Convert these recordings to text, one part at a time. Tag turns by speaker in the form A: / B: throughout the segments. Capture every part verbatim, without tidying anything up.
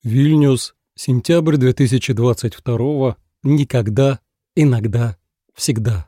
A: Вильнюс, сентябрь две тысячи двадцать второго. Никогда, иногда, всегда.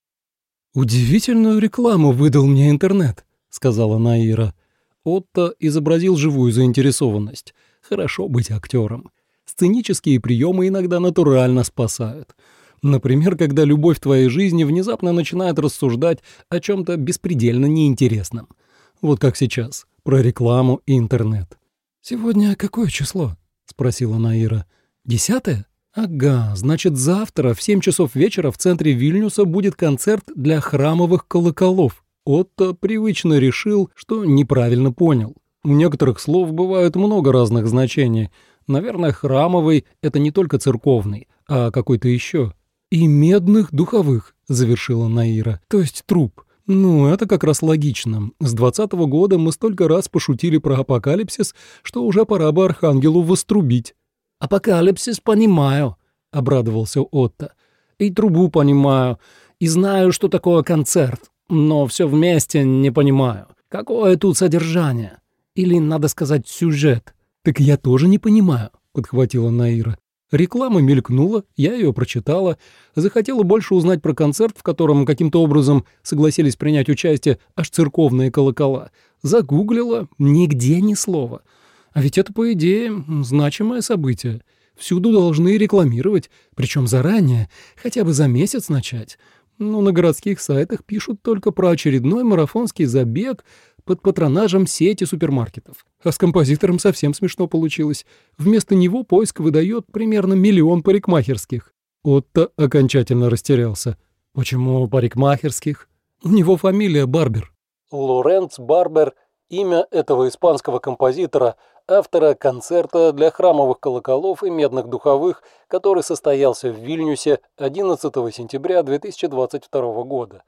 A: «Удивительную рекламу выдал мне интернет», — сказала Наира. Отто изобразил живую заинтересованность. Хорошо быть актером. Сценические приемы иногда натурально спасают. Например, когда любовь в твоей жизни внезапно начинает рассуждать о чем-то беспредельно неинтересном. Вот как сейчас, про рекламу и интернет. «Сегодня какое число?» — спросила Наира. «Десятое? Ага, значит, завтра в семь часов вечера в центре Вильнюса будет концерт для храмовых колоколов». Отто привычно решил, что неправильно понял. У некоторых слов бывает много разных значений. Наверное, храмовый — это не только церковный, а какой-то еще. «И медных духовых», — завершила Наира, — «то есть труб». «Ну, это как раз логично. С двадцатого года мы столько раз пошутили про апокалипсис, что уже пора бы архангелу вострубить». «Апокалипсис понимаю», — обрадовался Отто. «И трубу понимаю, и знаю, что такое концерт, но все вместе не понимаю. Какое тут содержание? Или, надо сказать, сюжет?» «Так я тоже не понимаю», — подхватила Наира. Реклама мелькнула, я ее прочитала, захотела больше узнать про концерт, в котором каким-то образом согласились принять участие аж церковные колокола. Загуглила, нигде ни слова. А ведь это, по идее, значимое событие. Всюду должны рекламировать, причем заранее, хотя бы за месяц начать. Но на городских сайтах пишут только про очередной марафонский забег под патронажем сети супермаркетов. А с композитором совсем смешно получилось. Вместо него поиск выдает примерно миллион парикмахерских. Отто окончательно растерялся. Почему парикмахерских? У него фамилия Барбер. Лоренц Барбер – имя этого испанского композитора, автора концерта для храмовых колоколов и медных духовых, который состоялся в Вильнюсе одиннадцатого сентября две тысячи двадцать второго года.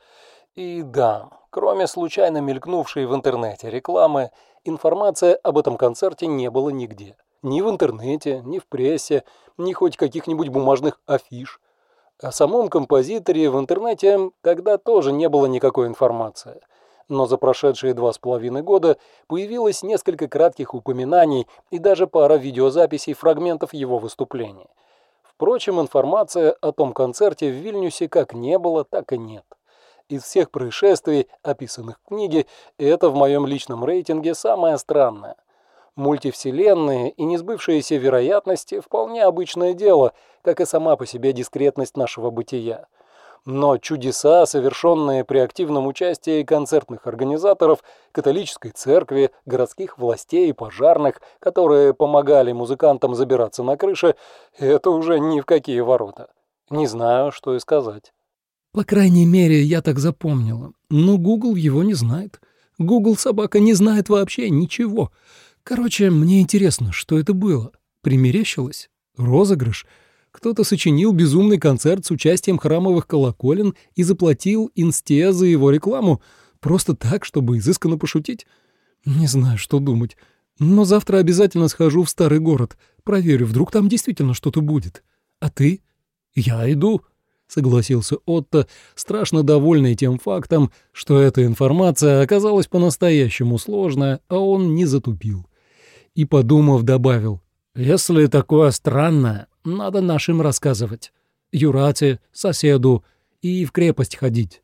A: И да, кроме случайно мелькнувшей в интернете рекламы, информации об этом концерте не было нигде. Ни в интернете, ни в прессе, ни хоть каких-нибудь бумажных афиш. О самом композиторе в интернете тогда тоже не было никакой информации. Но за прошедшие два с половиной года появилось несколько кратких упоминаний и даже пара видеозаписей фрагментов его выступлений. Впрочем, информации о том концерте в Вильнюсе как не было, так и нет. Из всех происшествий, описанных в книге, это в моем личном рейтинге самое странное. Мультивселенные и несбывшиеся вероятности – вполне обычное дело, как и сама по себе дискретность нашего бытия. Но чудеса, совершенные при активном участии концертных организаторов, католической церкви, городских властей и пожарных, которые помогали музыкантам забираться на крыши, это уже ни в какие ворота. Не знаю, что и сказать. По крайней мере, я так запомнила. Но Google его не знает. Google собака не знает вообще ничего. Короче, мне интересно, что это было. Примерещилось? Розыгрыш? Кто-то сочинил безумный концерт с участием храмовых колоколен и заплатил инсте за его рекламу просто так, чтобы изысканно пошутить? Не знаю, что думать. Но завтра обязательно схожу в старый город. Проверю, вдруг там действительно что-то будет. А ты? Я иду. — согласился Отто, страшно довольный тем фактом, что эта информация оказалась по-настоящему сложная, а он не затупил. И, подумав, добавил: «Если такое странное, надо нашим рассказывать. Юрате, соседу и в крепость ходить».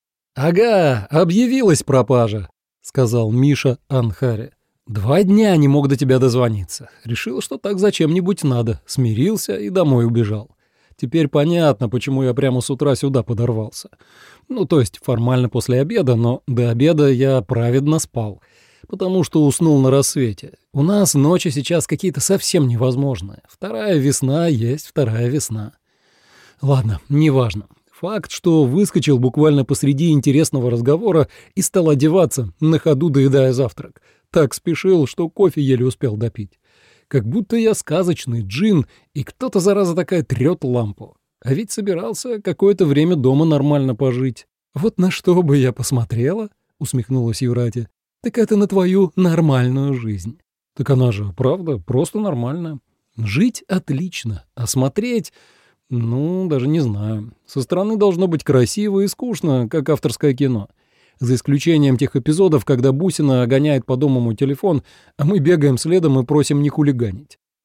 A: «Ага, объявилась пропажа», — сказал Миша Анхаре. «Два дня не мог до тебя дозвониться. Решил, что так зачем-нибудь надо. Смирился и домой убежал. Теперь понятно, почему я прямо с утра сюда подорвался. Ну, то есть формально после обеда, но до обеда я праведно спал, потому что уснул на рассвете. У нас ночи сейчас какие-то совсем невозможные. Вторая весна есть вторая весна. Ладно, неважно. Факт, что выскочил буквально посреди интересного разговора и стал одеваться, на ходу доедая завтрак. Так спешил, что кофе еле успел допить. Как будто я сказочный джин, и кто-то, зараза такая, трёт лампу. А ведь собирался какое-то время дома нормально пожить. «Вот на что бы я посмотрела?» — усмехнулась Юрате. «Так это на твою нормальную жизнь». «Так она же, правда, просто нормальная. Жить отлично, а смотреть, ну, даже не знаю. Со стороны должно быть красиво и скучно, как авторское кино. За исключением тех эпизодов, когда Бусина гоняет по дому мой телефон, а мы бегаем следом и просим не хулиганить.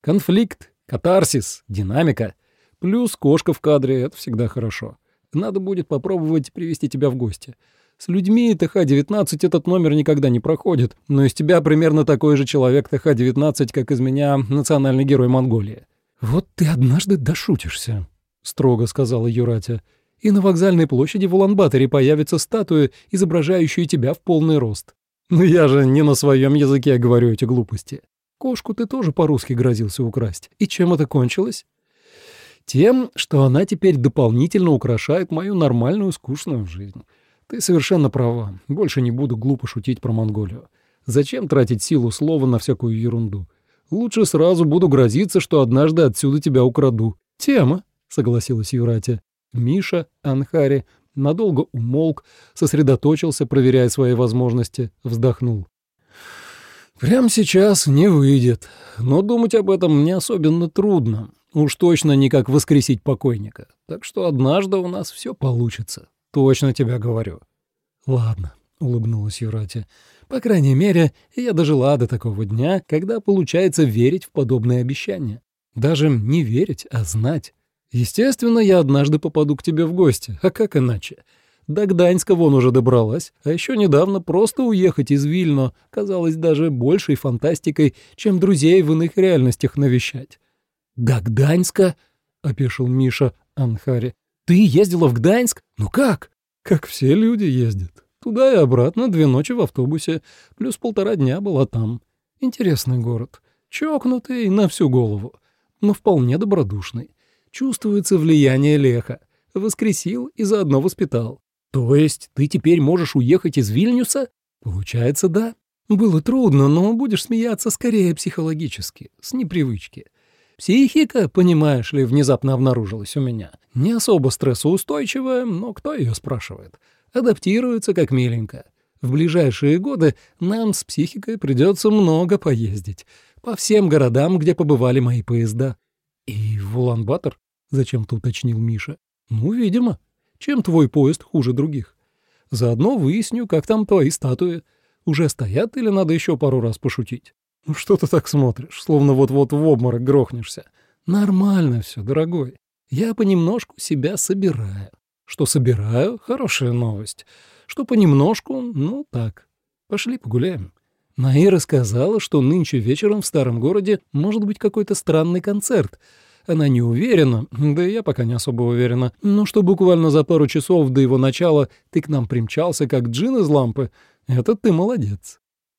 A: Конфликт, катарсис, динамика. Плюс кошка в кадре — это всегда хорошо. Надо будет попробовать привести тебя в гости. С людьми Т Х девятнадцать этот номер никогда не проходит, но из тебя примерно такой же человек Т Х девятнадцать, как из меня национальный герой Монголии». «Вот ты однажды дошутишься», — строго сказала Юратя. «И на вокзальной площади в Улан-Баторе появится статуя, изображающая тебя в полный рост». «Ну я же не на своем языке говорю эти глупости. Кошку ты тоже по-русски грозился украсть. И чем это кончилось?» «Тем, что она теперь дополнительно украшает мою нормальную скучную жизнь. Ты совершенно права. Больше не буду глупо шутить про Монголию. Зачем тратить силу слова на всякую ерунду? Лучше сразу буду грозиться, что однажды отсюда тебя украду». «Тема», — согласилась Юратя. Миша, Анхари, надолго умолк, сосредоточился, проверяя свои возможности, вздохнул. «Прямо сейчас не выйдет, но думать об этом мне особенно трудно. Уж точно не как воскресить покойника. Так что однажды у нас все получится. Точно тебя говорю». «Ладно», — улыбнулась Юратя. «По крайней мере, я дожила до такого дня, когда получается верить в подобные обещания. Даже не верить, а знать. Естественно, я однажды попаду к тебе в гости, а как иначе? До Гданьска вон уже добралась, а еще недавно просто уехать из Вильно казалось даже большей фантастикой, чем друзей в иных реальностях навещать». «До Гданьска?» — опешил Миша Анхари. «Ты ездила в Гданьск? Ну как?» «Как все люди ездят. Туда и обратно две ночи в автобусе, плюс полтора дня была там. Интересный город. Чокнутый на всю голову, но вполне добродушный. Чувствуется влияние Леха. Воскресил и заодно воспитал». «То есть ты теперь можешь уехать из Вильнюса?» «Получается, да. Было трудно, но будешь смеяться скорее психологически, с непривычки. Психика, понимаешь ли, внезапно обнаружилась у меня. Не особо стрессоустойчивая, но кто ее спрашивает? Адаптируется как миленько. В ближайшие годы нам с психикой придется много поездить. По всем городам, где побывали мои поезда». «И в Улан-Батор?» — зачем-то уточнил Миша. «Ну, видимо. Чем твой поезд хуже других? Заодно выясню, как там твои статуи. Уже стоят или надо еще пару раз пошутить?» «Ну что ты так смотришь, словно вот-вот в обморок грохнешься?» «Нормально все, дорогой. Я понемножку себя собираю. Что собираю — хорошая новость. Что понемножку — ну так. Пошли погуляем». Наира сказала, что нынче вечером в старом городе может быть какой-то странный концерт. Она не уверена, да и я пока не особо уверена, но что буквально за пару часов до его начала ты к нам примчался, как джин из лампы, это ты молодец.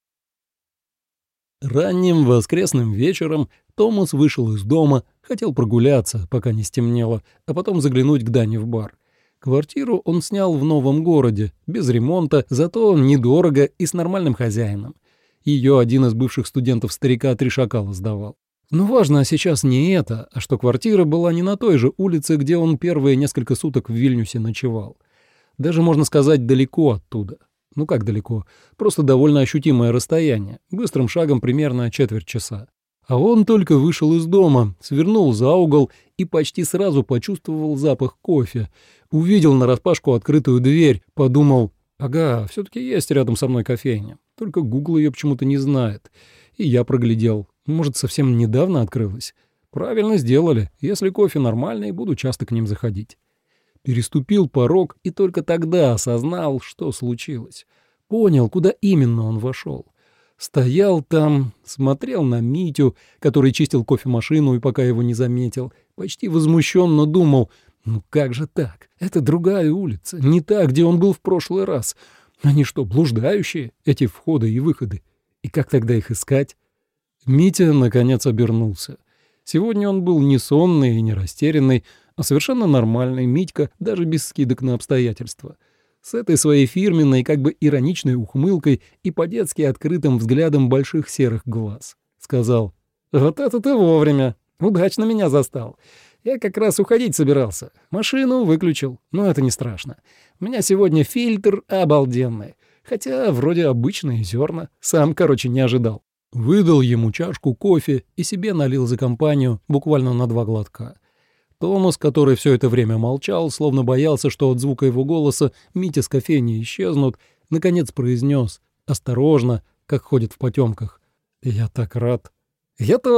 A: Ранним воскресным вечером Томас вышел из дома, хотел прогуляться, пока не стемнело, а потом заглянуть к Дане в бар. Квартиру он снял в новом городе, без ремонта, зато недорого и с нормальным хозяином. Ее один из бывших студентов старика три шакала сдавал. Но важно сейчас не это, а что квартира была не на той же улице, где он первые несколько суток в Вильнюсе ночевал. Даже, можно сказать, далеко оттуда. Ну как далеко? Просто довольно ощутимое расстояние, быстрым шагом примерно четверть часа. А он только вышел из дома, свернул за угол и почти сразу почувствовал запах кофе. Увидел нараспашку открытую дверь, подумал: ага, все-таки есть рядом со мной кофейня, только Гугл ее почему-то не знает. И я проглядел. Может, совсем недавно открылась? Правильно сделали. Если кофе нормальный, буду часто к ним заходить. Переступил порог и только тогда осознал, что случилось. Понял, куда именно он вошел. Стоял там, смотрел на Митю, который чистил кофемашину и пока его не заметил. Почти возмущенно думал: ну как же так? Это другая улица, не та, где он был в прошлый раз. Они что, блуждающие, эти входы и выходы? И как тогда их искать? Митя, наконец, обернулся. Сегодня он был не сонный и не растерянный, а совершенно нормальный Митька, даже без скидок на обстоятельства. С этой своей фирменной, как бы ироничной ухмылкой и по-детски открытым взглядом больших серых глаз. Сказал: «Вот это ты вовремя. Удачно меня застал. Я как раз уходить собирался. Машину выключил, но это не страшно. У меня сегодня фильтр обалденный. Хотя вроде обычные зерна. Сам, короче, не ожидал». Выдал ему чашку кофе и себе налил за компанию буквально на два глотка. Томас, который все это время молчал, словно боялся, что от звука его голоса Митя с кофейни исчезнут, наконец произнес, осторожно, как ходит в потемках: «Я так рад». «Я тоже», —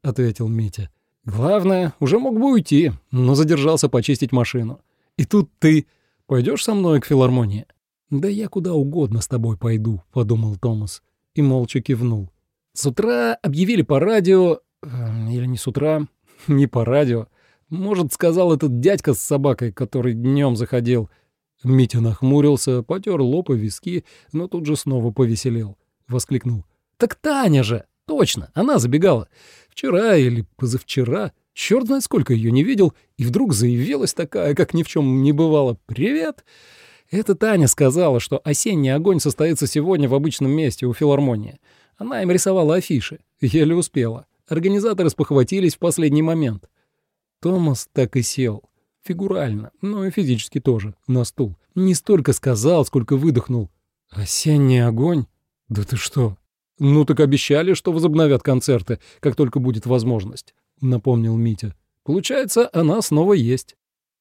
A: ответил Митя. «Главное, уже мог бы уйти, но задержался почистить машину. И тут ты пойдешь со мной к филармонии?» «Да я куда угодно с тобой пойду», — подумал Томас и молча кивнул. С утра объявили по радио... Э, или не с утра, не по радио. Может, сказал этот дядька с собакой, который днем заходил. Митя нахмурился, потер лоб и виски, но тут же снова повеселел. Воскликнул. «Так Таня же! Точно, она забегала. Вчера или позавчера, черт знает сколько ее не видел, и вдруг заявилась такая, как ни в чем не бывало. Привет!» Это Таня сказала, что осенний огонь состоится сегодня в обычном месте у филармонии. Она им рисовала афиши. Еле успела. Организаторы спохватились в последний момент. Томас так и сел. Фигурально, но и физически тоже, на стул. Не столько сказал, сколько выдохнул. «Осенний огонь? Да ты что?» «Ну так обещали, что возобновят концерты, как только будет возможность», — напомнил Митя. «Получается, она снова есть».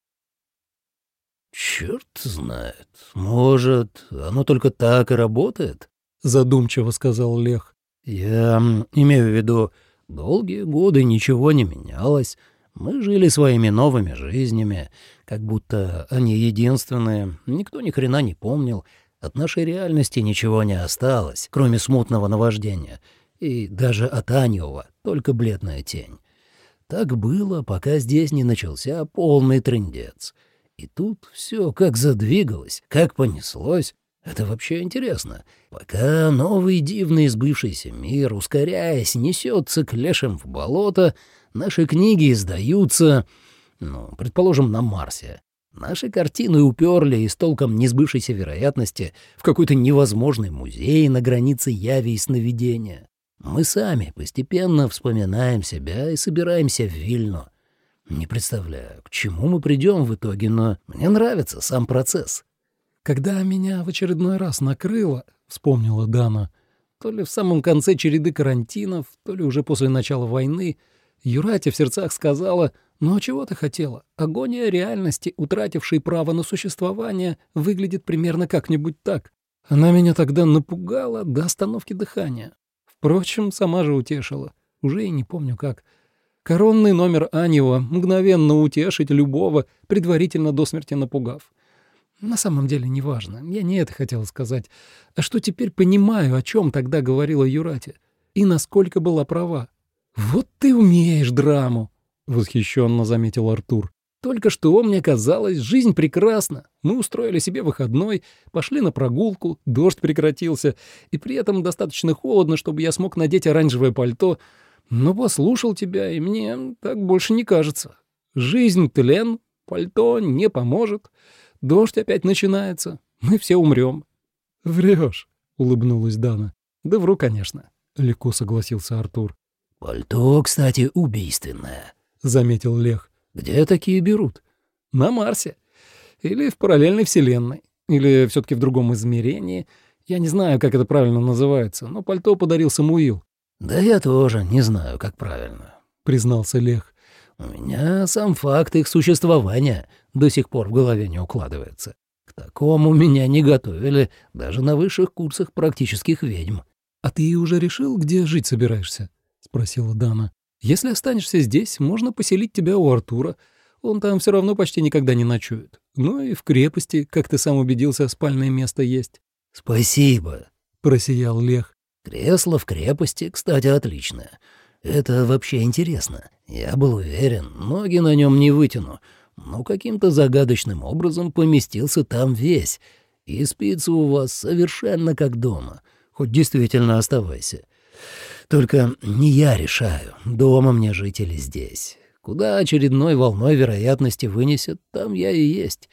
B: «Черт знает. Может, оно только так и работает?» —
A: задумчиво сказал Лех.
B: «Я имею в виду, долгие годы ничего не менялось. Мы жили своими новыми жизнями, как будто они единственные. Никто ни хрена не помнил. От нашей реальности ничего не осталось, кроме смутного наваждения. И даже от Аньева только бледная тень. Так было, пока здесь не начался полный трындец. И тут все как задвигалось, как понеслось. Это вообще интересно. Пока новый дивный сбывшийся мир, ускоряясь, несется к лешим в болото, наши книги издаются, ну, предположим, на Марсе. Наши картины уперли из толком несбывшейся вероятности в какой-то невозможный музей на границе яви и сновидения. Мы сами постепенно вспоминаем себя и собираемся в Вильну. Не представляю, к чему мы придем в итоге, но мне нравится сам процесс.
A: «Когда меня в очередной раз накрыло», — вспомнила Дана, то ли в самом конце череды карантинов, то ли уже после начала войны, Юратя в сердцах сказала: «Ну а чего ты хотела? Агония реальности, утратившей право на существование, выглядит примерно как-нибудь так». Она меня тогда напугала до остановки дыхания. Впрочем, сама же утешила. Уже и не помню как. Коронный номер Аньева мгновенно утешить любого, предварительно до смерти напугав. На самом деле неважно, я не это хотела сказать, а что теперь понимаю, о чем тогда говорила Юратя, и насколько была права. «Вот ты умеешь драму», — восхищенно заметил Артур. «Только что мне казалось, жизнь прекрасна. Мы устроили себе выходной, пошли на прогулку, дождь прекратился, и при этом достаточно холодно, чтобы я смог надеть оранжевое пальто. Но послушал тебя, и мне так больше не кажется. Жизнь — тлен, пальто не поможет, дождь опять начинается, мы все умрем». «Врешь», — улыбнулась Дана. «Да вру, конечно», — легко согласился Артур.
B: «Пальто, кстати, убийственное», —
A: заметил Лех.
B: «Где такие берут?»
A: «На Марсе. Или в параллельной вселенной. Или все-таки в другом измерении. Я не знаю, как это правильно называется, но пальто подарил Самуил».
B: «Да я тоже не знаю, как правильно», —
A: признался Лех.
B: «У меня сам факт их существования до сих пор в голове не укладывается. К такому меня не готовили даже на высших курсах практических ведьм».
A: «А ты уже решил, где жить собираешься?» — спросила Дана. «Если останешься здесь, можно поселить тебя у Артура. Он там все равно почти никогда не ночует. Ну и в крепости, как ты сам убедился, спальное место есть».
B: «Спасибо»,
A: — просиял Лех.
B: «Кресло в крепости, кстати, отличное. Это вообще интересно. Я был уверен, ноги на нем не вытяну, но каким-то загадочным образом поместился там весь. И спится у вас совершенно как дома. Хоть действительно оставайся. Только не я решаю, дома мне жить или здесь. Куда очередной волной вероятности вынесет, там я и есть.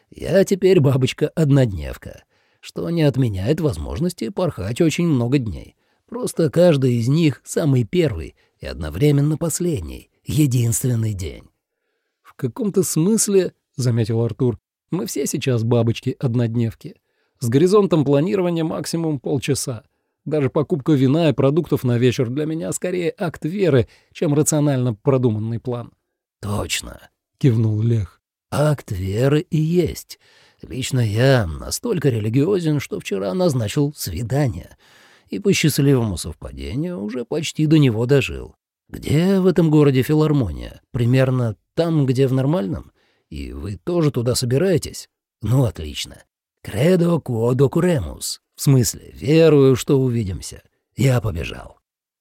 B: Я теперь бабочка-однодневка, что не отменяет возможности порхать очень много дней. Просто каждый из них самый первый и одновременно последний, единственный день».
A: «В каком-то смысле, — заметил Артур, — мы все сейчас бабочки-однодневки. С горизонтом планирования максимум полчаса. Даже покупка вина и продуктов на вечер для меня скорее акт веры, чем рационально продуманный план».
B: «Точно», —
A: кивнул Лех.
B: «Акт веры и есть. Лично я настолько религиозен, что вчера назначил свидание, и по счастливому совпадению уже почти до него дожил. Где в этом городе филармония? Примерно там, где в нормальном? И вы тоже туда собираетесь? Ну, отлично. Кредо quod ocuremus. В смысле, верую, что увидимся. Я побежал.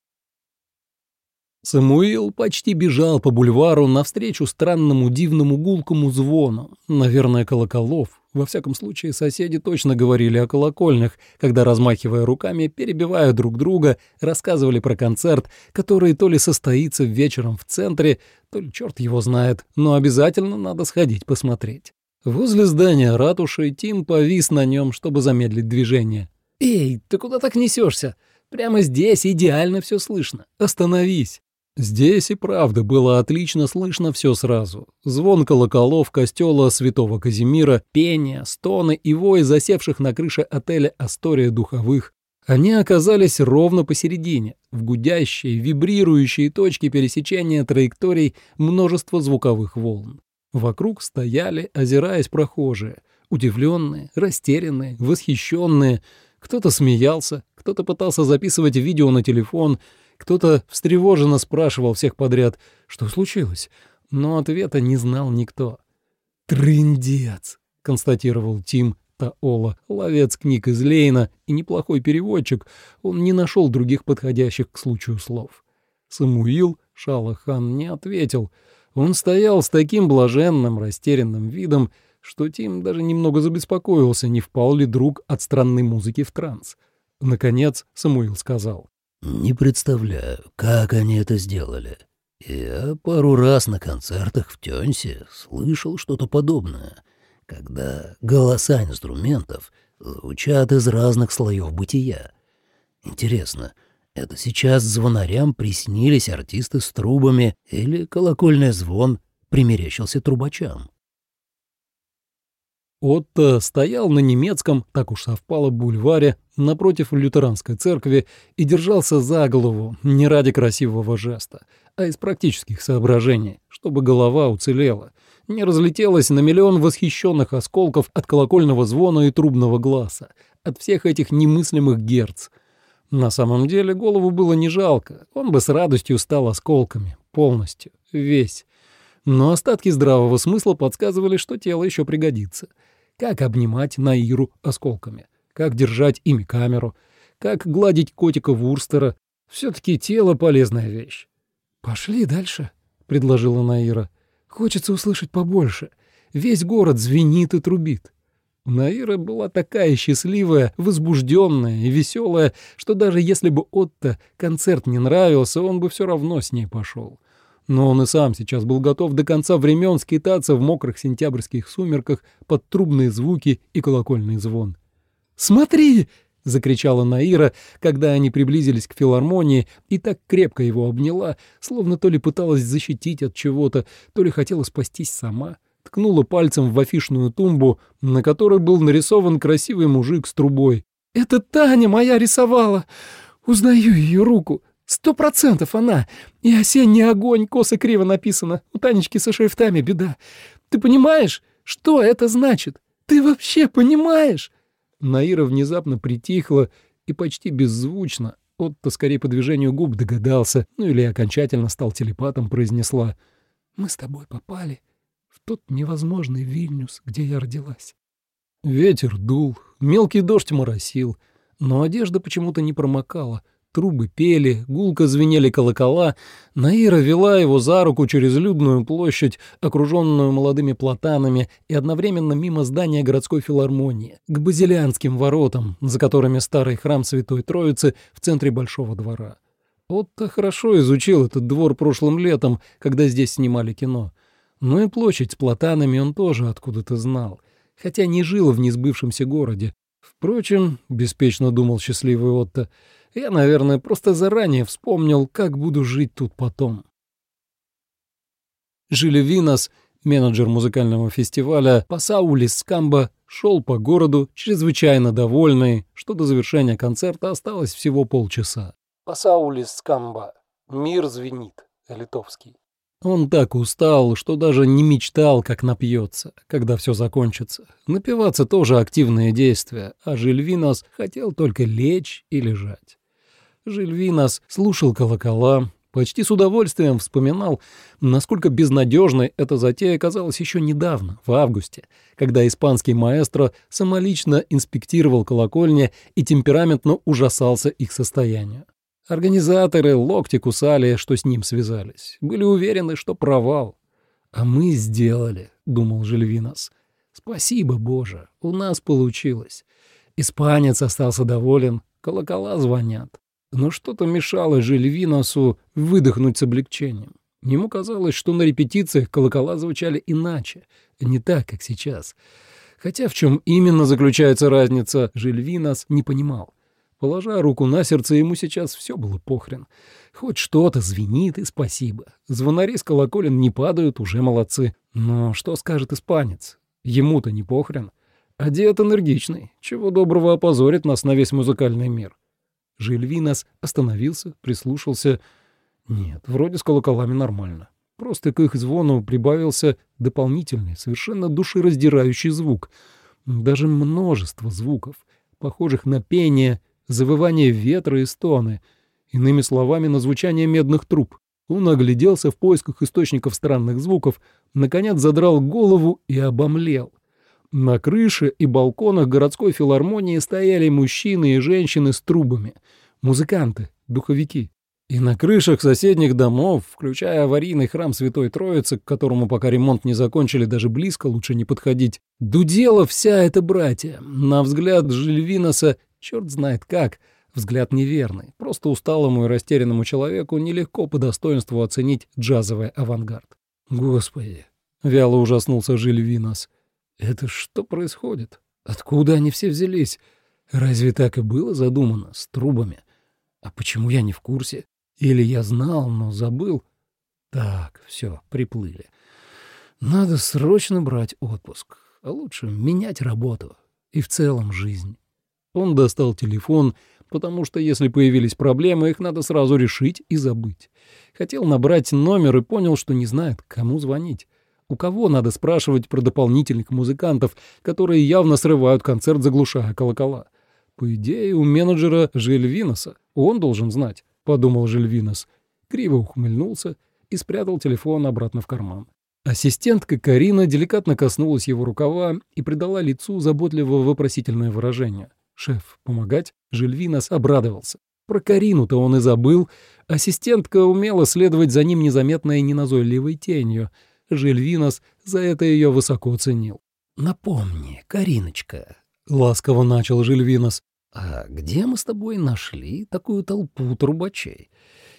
A: Самуил почти бежал по бульвару навстречу странному дивному гулкому звону. Наверное, колоколов. Во всяком случае, соседи точно говорили о колокольных, когда, размахивая руками, перебивая друг друга, рассказывали про концерт, который то ли состоится вечером в центре, то ли черт его знает, но обязательно надо сходить посмотреть. Возле здания ратуши Тим повис на нем, чтобы замедлить движение. «Эй, ты куда так несешься? Прямо здесь идеально все слышно. Остановись!» Здесь и правда было отлично слышно все сразу. Звон колоколов костела Святого Казимира, пение, стоны и вой засевших на крыше отеля «Астория» духовых. Они оказались ровно посередине, в гудящей, вибрирующей точке пересечения траекторий множества звуковых волн. Вокруг стояли, озираясь, прохожие, удивленные, растерянные, восхищенные. Кто-то смеялся, кто-то пытался записывать видео на телефон, кто-то встревоженно спрашивал всех подряд, что случилось, но ответа не знал никто. «Трындец», — констатировал Тим Таола, ловец книг из Лейна и неплохой переводчик, он не нашел других подходящих к случаю слов. Самуил Шалахан не ответил. Он стоял с таким блаженным, растерянным видом, что Тим даже немного забеспокоился, не впал ли друг от странной музыки в транс. Наконец Самуил сказал:
B: «Не представляю, как они это сделали. Я пару раз на концертах в Тёнсе слышал что-то подобное, когда голоса инструментов звучат из разных слоев бытия. Интересно, это сейчас звонарям приснились артисты с трубами или колокольный звон примерещился трубачам?»
A: Отто стоял на немецком, так уж совпало, бульваре напротив лютеранской церкви и держался за голову не ради красивого жеста, а из практических соображений, чтобы голова уцелела, не разлетелась на миллион восхищенных осколков от колокольного звона и трубного гласа, от всех этих немыслимых герц. На самом деле голову было не жалко, он бы с радостью стал осколками, полностью, весь. Но остатки здравого смысла подсказывали, что тело еще пригодится. Как обнимать Наиру осколками? Как держать ими камеру? Как гладить котика Вурстера? Все-таки тело — полезная вещь. «Пошли дальше», — предложила Наира. «Хочется услышать побольше. Весь город звенит и трубит». Наира была такая счастливая, возбужденная и веселая, что даже если бы Отто концерт не нравился, он бы все равно с ней пошел. Но он и сам сейчас был готов до конца времен скитаться в мокрых сентябрьских сумерках под трубные звуки и колокольный звон. «Смотри!» — закричала Наира, когда они приблизились к филармонии, и так крепко его обняла, словно то ли пыталась защитить от чего-то, то ли хотела спастись сама. Ткнула пальцем в афишную тумбу, на которой был нарисован красивый мужик с трубой. «Это Таня моя рисовала! Узнаю ее руку! Сто процентов она! И осенний огонь косо-криво написано. У Танечки со шрифтами беда. Ты понимаешь, что это значит? Ты вообще понимаешь?» Наира внезапно притихла и почти беззвучно, Отто скорее по движению губ догадался, ну или окончательно стал телепатом, произнесла: «Мы с тобой попали в тот невозможный Вильнюс, где я родилась». Ветер дул, мелкий дождь моросил, но одежда почему-то не промокала. Трубы пели, гулко звенели колокола. Наира вела его за руку через людную площадь, окруженную молодыми платанами, и одновременно мимо здания городской филармонии, к Базилианским воротам, за которыми старый храм Святой Троицы в центре Большого двора. Отто хорошо изучил этот двор прошлым летом, когда здесь снимали кино. Ну и площадь с платанами он тоже откуда-то знал, хотя не жил в несбывшемся городе. Впрочем, беспечно думал счастливый Отто, я, наверное, просто заранее вспомнил, как буду жить тут потом. Жиль Винас, менеджер музыкального фестиваля Пасаулис Скамба, шел по городу, чрезвычайно довольный, что до завершения концерта осталось всего полчаса. Пасаулис Скамба. Мир звенит. Литовский. Он так устал, что даже не мечтал, как напьется, когда все закончится. Напиваться тоже активное действие, а Жиль Винас хотел только лечь и лежать. Жиль Винас слушал колокола, Почти с удовольствием вспоминал, насколько безнадежной эта затея оказалась еще недавно, в августе, когда испанский маэстро самолично инспектировал колокольни и темпераментно ужасался их состоянию. Организаторы локти кусали, что с ним связались, были уверены, что провал. «А мы сделали», — думал Жильвинос. «Спасибо, Боже, у нас получилось. Испанец остался доволен, колокола звонят». Но что-то мешало Жильвиносу выдохнуть с облегчением. Ему казалось, что на репетициях колокола звучали иначе, не так, как сейчас. Хотя в чем именно заключается разница, Жильвинос не понимал. Положа руку на сердце, ему сейчас все было похрен. Хоть что-то звенит, и спасибо. Звонари с колоколен не падают, уже молодцы. Но что скажет испанец? Ему-то не похрен. А дед энергичный, чего доброго опозорит нас на весь музыкальный мир. Жильвинос остановился, прислушался. Нет, вроде с колоколами нормально. Просто к их звону прибавился дополнительный, совершенно душераздирающий звук. Даже множество звуков, похожих на пение, завывание ветра и стоны. Иными словами, на звучание медных труб. Он огляделся в поисках источников странных звуков, наконец задрал голову и обомлел. На крыше и балконах городской филармонии стояли мужчины и женщины с трубами, музыканты, духовики. И на крышах соседних домов, включая аварийный храм Святой Троицы, к которому пока ремонт не закончили, даже близко лучше не подходить, дудела вся эта братья. На взгляд Жильвиноса, черт знает как, взгляд неверный. Просто усталому и растерянному человеку нелегко по достоинству оценить джазовый авангард. «Господи!» — вяло ужаснулся Жильвинос. «Это что происходит? Откуда они все взялись? Разве так и было задумано, с трубами? А почему я не в курсе? Или я знал, но забыл? Так, все, приплыли. Надо срочно брать отпуск, а лучше менять работу и в целом жизнь». Он достал телефон, потому что если появились проблемы, их надо сразу решить и забыть. Хотел набрать номер и понял, что не знает, кому звонить. У кого надо спрашивать про дополнительных музыкантов, которые явно срывают концерт, заглушая колокола? По идее, у менеджера Жильвиноса. Он должен знать, — подумал Жильвинос. Криво ухмыльнулся и спрятал телефон обратно в карман. Ассистентка Карина деликатно коснулась его рукава и придала лицу заботливо-вопросительное выражение. «Шеф, помогать?» Жильвинос обрадовался. Про Карину-то он и забыл. Ассистентка умела следовать за ним незаметной и неназойливой тенью. Жильвинос за это ее высоко ценил. «Напомни, Кариночка», — ласково начал Жильвинос, «а где мы с тобой нашли такую толпу трубачей?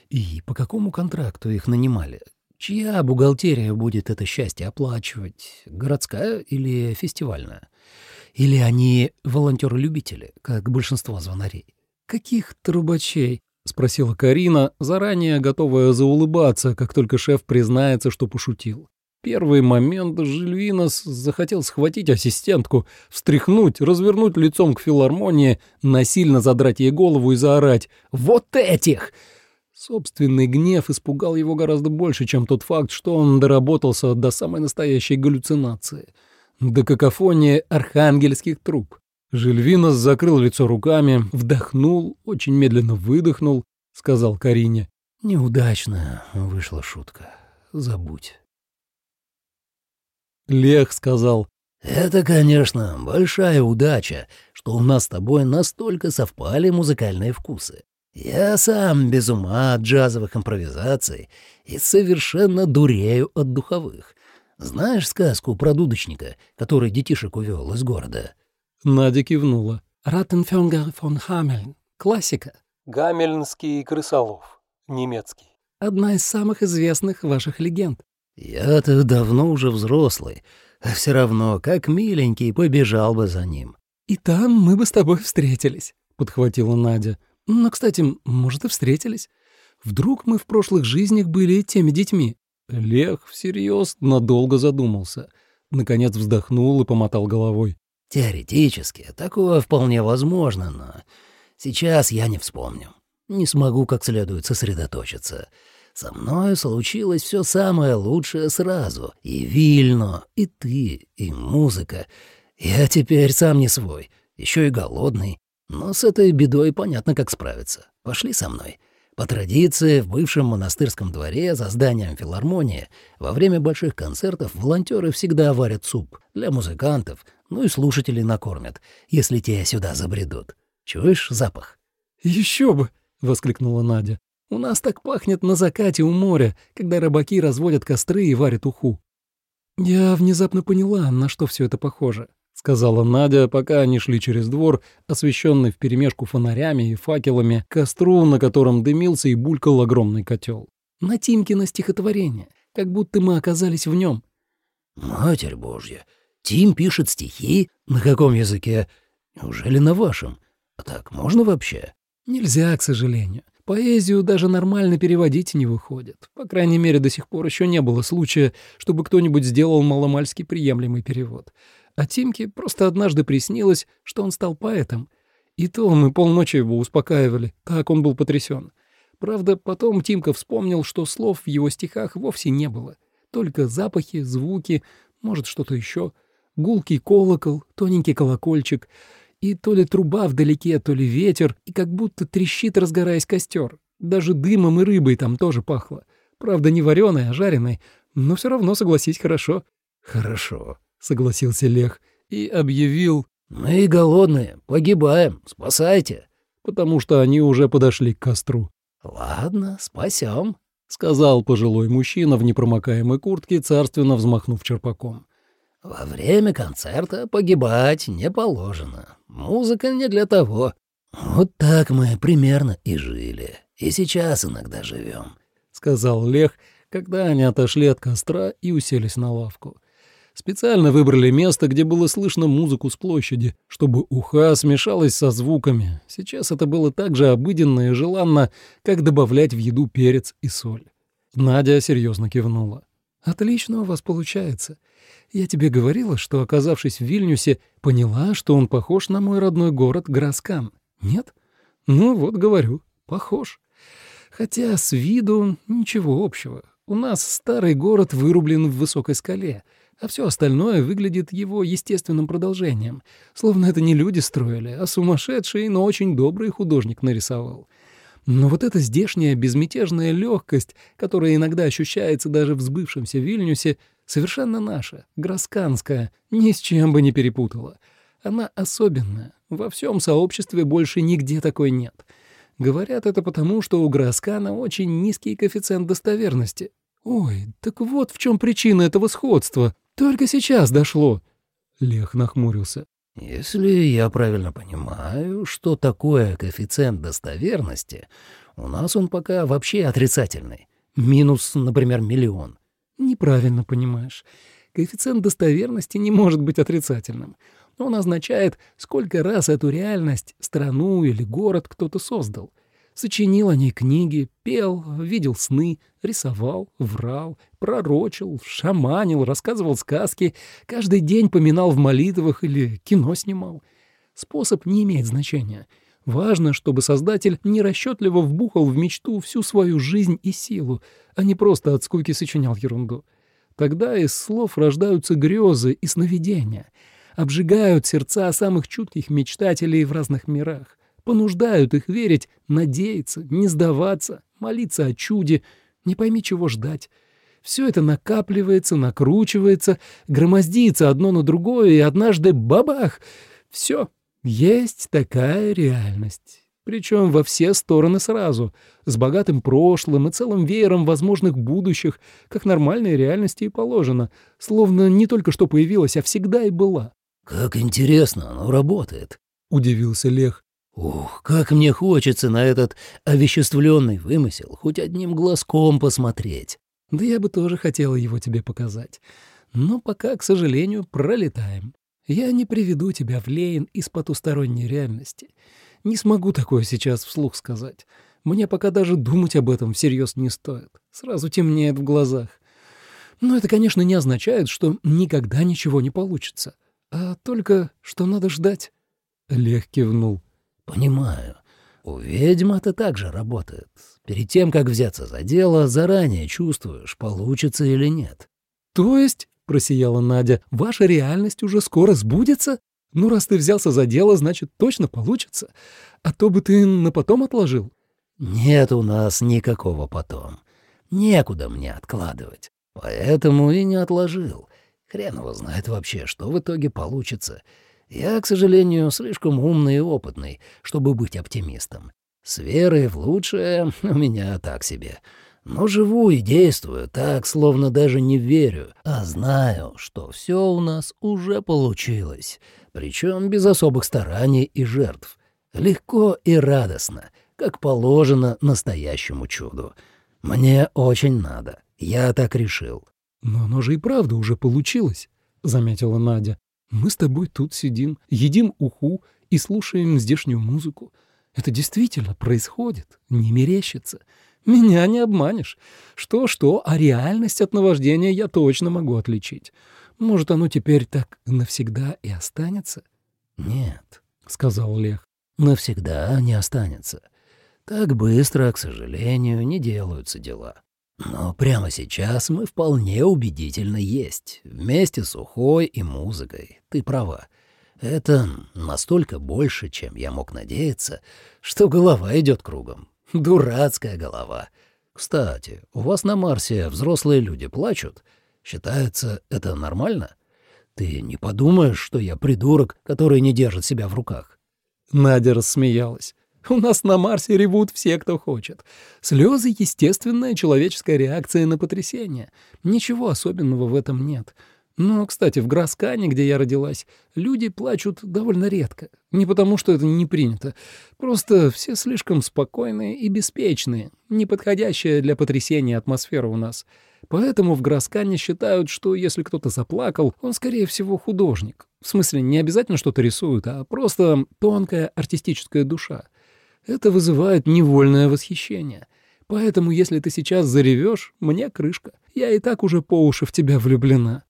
A: И по какому контракту их нанимали? Чья бухгалтерия будет это счастье оплачивать? Городская или фестивальная? Или они волонтеры-любители, как большинство звонарей?» «Каких трубачей?» — спросила Карина, заранее готовая заулыбаться, как только шеф признается, что пошутил. Первый момент Жильвинос захотел схватить ассистентку, встряхнуть, развернуть лицом к филармонии, насильно задрать ей голову и заорать «Вот этих!». Собственный гнев испугал его гораздо больше, чем тот факт, что он доработался до самой настоящей галлюцинации, до какофонии архангельских труб. Жильвинос закрыл лицо руками, вдохнул, очень медленно выдохнул, сказал Карине: «Неудачно вышла шутка. Забудь». Лех сказал: «Это, конечно, большая удача, что у нас с тобой настолько совпали музыкальные вкусы. Я сам без ума от джазовых импровизаций и совершенно дурею от духовых. Знаешь сказку про дудочника, который детишек увел из города?» Надя кивнула. «Ратенфюнгер фон Хамельн. Классика». «Гамельнский крысолов. Немецкий». «Одна из самых известных ваших легенд». «Я-то давно уже взрослый, а все равно, как миленький, побежал бы за ним». «И там мы бы с тобой встретились», — подхватила Надя. «Но, кстати, может, и встретились. Вдруг мы в прошлых жизнях были теми детьми?» Лех всерьез надолго задумался. Наконец вздохнул и помотал головой. «Теоретически такое вполне возможно, но сейчас я не вспомню. Не смогу как следует сосредоточиться. Со мной случилось все самое лучшее сразу. И Вильно, и ты, и музыка. Я теперь сам не свой, еще и голодный. Но с этой бедой понятно, как справиться. Пошли со мной.
B: По традиции, в бывшем монастырском дворе за зданием филармонии во время больших концертов волонтеры всегда варят суп для музыкантов, ну и слушателей накормят, если те сюда забредут. Чуешь запах?
A: «Еще бы!» — воскликнула Надя. «У нас так пахнет на закате у моря, когда рыбаки разводят костры и варят уху». «Я внезапно поняла, на что все это похоже», — сказала Надя, пока они шли через двор, освещенный вперемешку фонарями и факелами, к костру, на котором дымился и булькал огромный котел. «На Тимкино стихотворение, как будто мы оказались в нем».
B: «Матерь Божья, Тим пишет стихи? На каком языке? Неужели на вашем? А так можно вообще?»
A: «Нельзя, к сожалению. Поэзию даже нормально переводить не выходит. По крайней мере, до сих пор еще не было случая, чтобы кто-нибудь сделал маломальски приемлемый перевод. А Тимке просто однажды приснилось, что он стал поэтом. И то мы полночи его успокаивали, так он был потрясен. Правда, потом Тимка вспомнил, что слов в его стихах вовсе не было. Только запахи, звуки, может, что-то еще. Гулкий колокол, тоненький колокольчик. И то ли труба вдалеке, то ли ветер, и как будто трещит, разгораясь костер. Даже дымом и рыбой там тоже пахло. Правда, не вареной, а жареной, но все равно, согласись, хорошо.
B: «Хорошо»,
A: — согласился Лех и объявил:
B: «Мы голодные, погибаем, спасайте».
A: Потому что они уже подошли к костру.
B: «Ладно, спасем»,
A: — сказал пожилой мужчина в непромокаемой куртке, царственно взмахнув черпаком.
B: «Во время концерта погибать не положено. Музыка не для того. Вот так мы примерно и жили. И сейчас иногда живем»,
A: — сказал Лех, когда они отошли от костра и уселись на лавку. Специально выбрали место, где было слышно музыку с площади, чтобы уха смешалась со звуками. Сейчас это было так же обыденно и желанно, как добавлять в еду перец и соль. Надя серьезно кивнула. «Отлично у вас получается. Я тебе говорила, что, оказавшись в Вильнюсе, поняла, что он похож на мой родной город Граскан. Нет? Ну вот, говорю, похож. Хотя с виду ничего общего. У нас старый город вырублен в высокой скале, а все остальное выглядит его естественным продолжением, словно это не люди строили, а сумасшедший, но очень добрый художник нарисовал. Но вот эта здешняя безмятежная легкость, которая иногда ощущается даже в сбывшемся Вильнюсе, совершенно наша, грасканская, ни с чем бы не перепутала. Она особенная, во всем сообществе больше нигде такой нет. Говорят это потому, что у Граскана очень низкий коэффициент достоверности. Ой, так вот в чем причина этого сходства. Только сейчас дошло. Лех нахмурился.
B: «Если я правильно понимаю, что такое коэффициент достоверности, у нас он пока вообще отрицательный. Минус, например, миллион».
A: «Неправильно понимаешь. Коэффициент достоверности не может быть отрицательным. Он означает, сколько раз эту реальность, страну или город кто-то создал. Сочинил о ней книги, пел, видел сны, рисовал, врал, пророчил, шаманил, рассказывал сказки, каждый день поминал в молитвах или кино снимал. Способ не имеет значения. Важно, чтобы создатель нерасчетливо вбухал в мечту всю свою жизнь и силу, а не просто от скуки сочинял ерунду. Тогда из слов рождаются грезы и сновидения, обжигают сердца самых чутких мечтателей в разных мирах, понуждают их верить, надеяться, не сдаваться, молиться о чуде, не пойми чего ждать. Все это накапливается, накручивается, громоздится одно на другое, и однажды — бабах! Все, есть такая реальность. Причем во все стороны сразу, с богатым прошлым и целым веером возможных будущих, как нормальной реальности и положено, словно не только что появилась, а всегда и была.
B: «Как интересно оно работает»,
A: — удивился Лех.
B: «Ух, как мне хочется на этот овеществленный вымысел хоть одним глазком посмотреть».
A: «Да я бы тоже хотела его тебе показать. Но пока, к сожалению, пролетаем. Я не приведу тебя в Лейн из потусторонней реальности. Не смогу такое сейчас вслух сказать. Мне пока даже думать об этом всерьез не стоит. Сразу темнеет в глазах. Но это, конечно, не означает, что никогда ничего не получится. А только, что надо ждать». Лех кивнул.
B: «Понимаю. У ведьм это так же работает. Перед тем, как взяться за дело, заранее чувствуешь, получится или нет».
A: «То есть, — просияла Надя, — ваша реальность уже скоро сбудется? Ну, раз ты взялся за дело, значит, точно получится. А то бы ты на потом отложил».
B: Нет у нас никакого потом. Некуда мне откладывать. Поэтому и не отложил. Хрен его знает вообще, что в итоге получится. Я, к сожалению, слишком умный и опытный, чтобы быть оптимистом. С верой в лучшее у меня так себе. Но живу и действую так, словно даже не верю, а знаю, что все у нас уже получилось. Причем без особых стараний и жертв. Легко и радостно, как положено настоящему чуду. Мне очень надо. Я так решил.
A: «Но оно же и правда уже получилось», — заметила Надя. «Мы с тобой тут сидим, едим уху и слушаем здешнюю музыку. Это действительно происходит, не мерещится. Меня не обманешь. Что-что, а реальность от наваждения я точно могу отличить. Может, оно теперь так навсегда и останется?»
B: «Нет», —
A: сказал Лех.
B: «навсегда не останется. Так быстро, к сожалению, не делаются дела. Но прямо сейчас мы вполне убедительно есть, вместе с ухой и музыкой. Ты права. Это настолько больше, чем я мог надеяться, что голова идет кругом. Дурацкая голова. Кстати, у вас на Марсе взрослые люди плачут? Считается, это нормально? Ты не подумаешь, что я придурок, который не держит себя в руках?»
A: Надя рассмеялась. «У нас на Марсе ревут все, кто хочет. Слезы — естественная человеческая реакция на потрясение. Ничего особенного в этом нет. Но, кстати, в Граскане, где я родилась, люди плачут довольно редко. Не потому, что это не принято. Просто все слишком спокойные и беспечные, неподходящая для потрясения атмосфера у нас. Поэтому в Граскане считают, что если кто-то заплакал, он, скорее всего, художник. В смысле, не обязательно что-то рисует, а просто тонкая артистическая душа. Это вызывает невольное восхищение. Поэтому, если ты сейчас заревешь, мне крышка. Я и так уже по уши в тебя влюблена».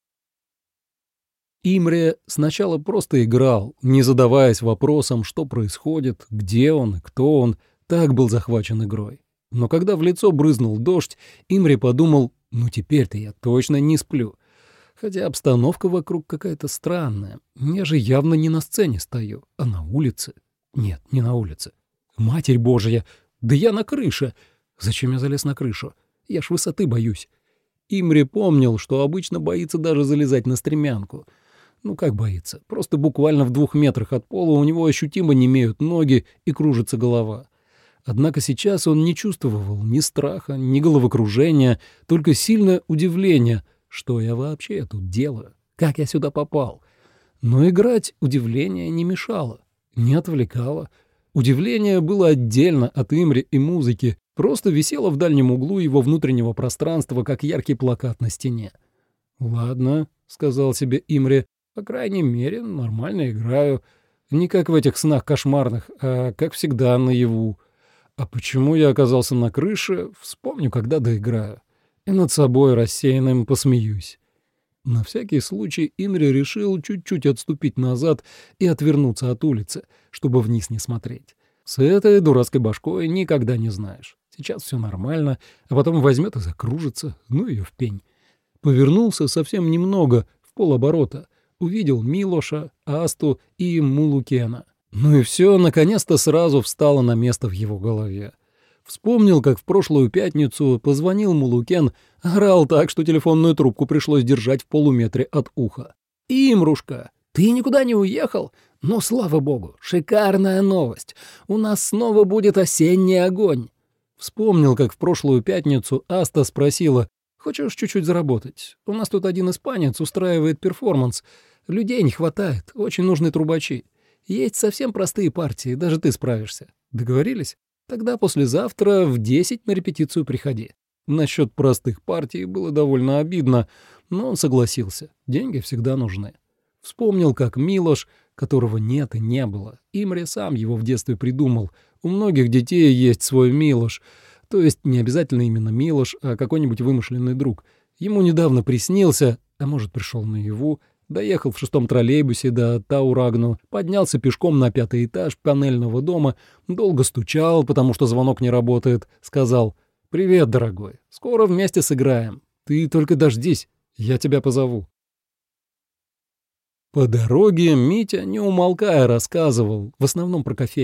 A: Имре сначала просто играл, не задаваясь вопросом, что происходит, где он и кто он, так был захвачен игрой. Но когда в лицо брызнул дождь, Имре подумал, ну теперь-то я точно не сплю. Хотя обстановка вокруг какая-то странная. Я же явно не на сцене стою, а на улице. Нет, не на улице. Матерь Божья, да я на крыше. Зачем я залез на крышу? Я ж высоты боюсь. Имре помнил, что обычно боится даже залезать на стремянку. Ну как боится? Просто буквально в двух метрах от пола у него ощутимо немеют ноги и кружится голова. Однако сейчас он не чувствовал ни страха, ни головокружения, только сильное удивление, что я вообще тут делаю, как я сюда попал. Но играть удивление не мешало, не отвлекало. Удивление было отдельно от Имре и музыки, просто висело в дальнем углу его внутреннего пространства, как яркий плакат на стене. «Ладно», — сказал себе Имре, — «по крайней мере, нормально играю. Не как в этих снах кошмарных, а как всегда наяву. А почему я оказался на крыше, вспомню, когда доиграю. И над собой рассеянным посмеюсь». На всякий случай Имре решил чуть-чуть отступить назад и отвернуться от улицы, чтобы вниз не смотреть. С этой дурацкой башкой никогда не знаешь. Сейчас все нормально, а потом возьмет и закружится, ну ее в пень. Повернулся совсем немного, в полоборота, увидел Милоша, Асту и Мулукена. Ну и все, наконец-то сразу встало на место в его голове. Вспомнил, как в прошлую пятницу позвонил Мулукен, орал так, что телефонную трубку пришлось держать в полуметре от уха. «Имрушка, ты никуда не уехал? Но, слава богу, шикарная новость. У нас снова будет осенний огонь». Вспомнил, как в прошлую пятницу Аста спросила, «Хочешь чуть-чуть заработать? У нас тут один испанец устраивает перформанс. Людей не хватает, очень нужны трубачи. Есть совсем простые партии, даже ты справишься. Договорились? Тогда послезавтра в десять на репетицию приходи». Насчет простых партий было довольно обидно, но он согласился. Деньги всегда нужны. Вспомнил, как Милош, которого нет и не было, Имре сам его в детстве придумал. У многих детей есть свой Милош, то есть не обязательно именно Милош, а какой-нибудь вымышленный друг. Ему недавно приснился, а может, пришел наяву, доехал в шестом троллейбусе до Таурагну, поднялся пешком на пятый этаж панельного дома, долго стучал, потому что звонок не работает, сказал: «Привет, дорогой, скоро вместе сыграем. Ты только дождись, я тебя позову». По дороге Митя, не умолкая, рассказывал, в основном про кофейню.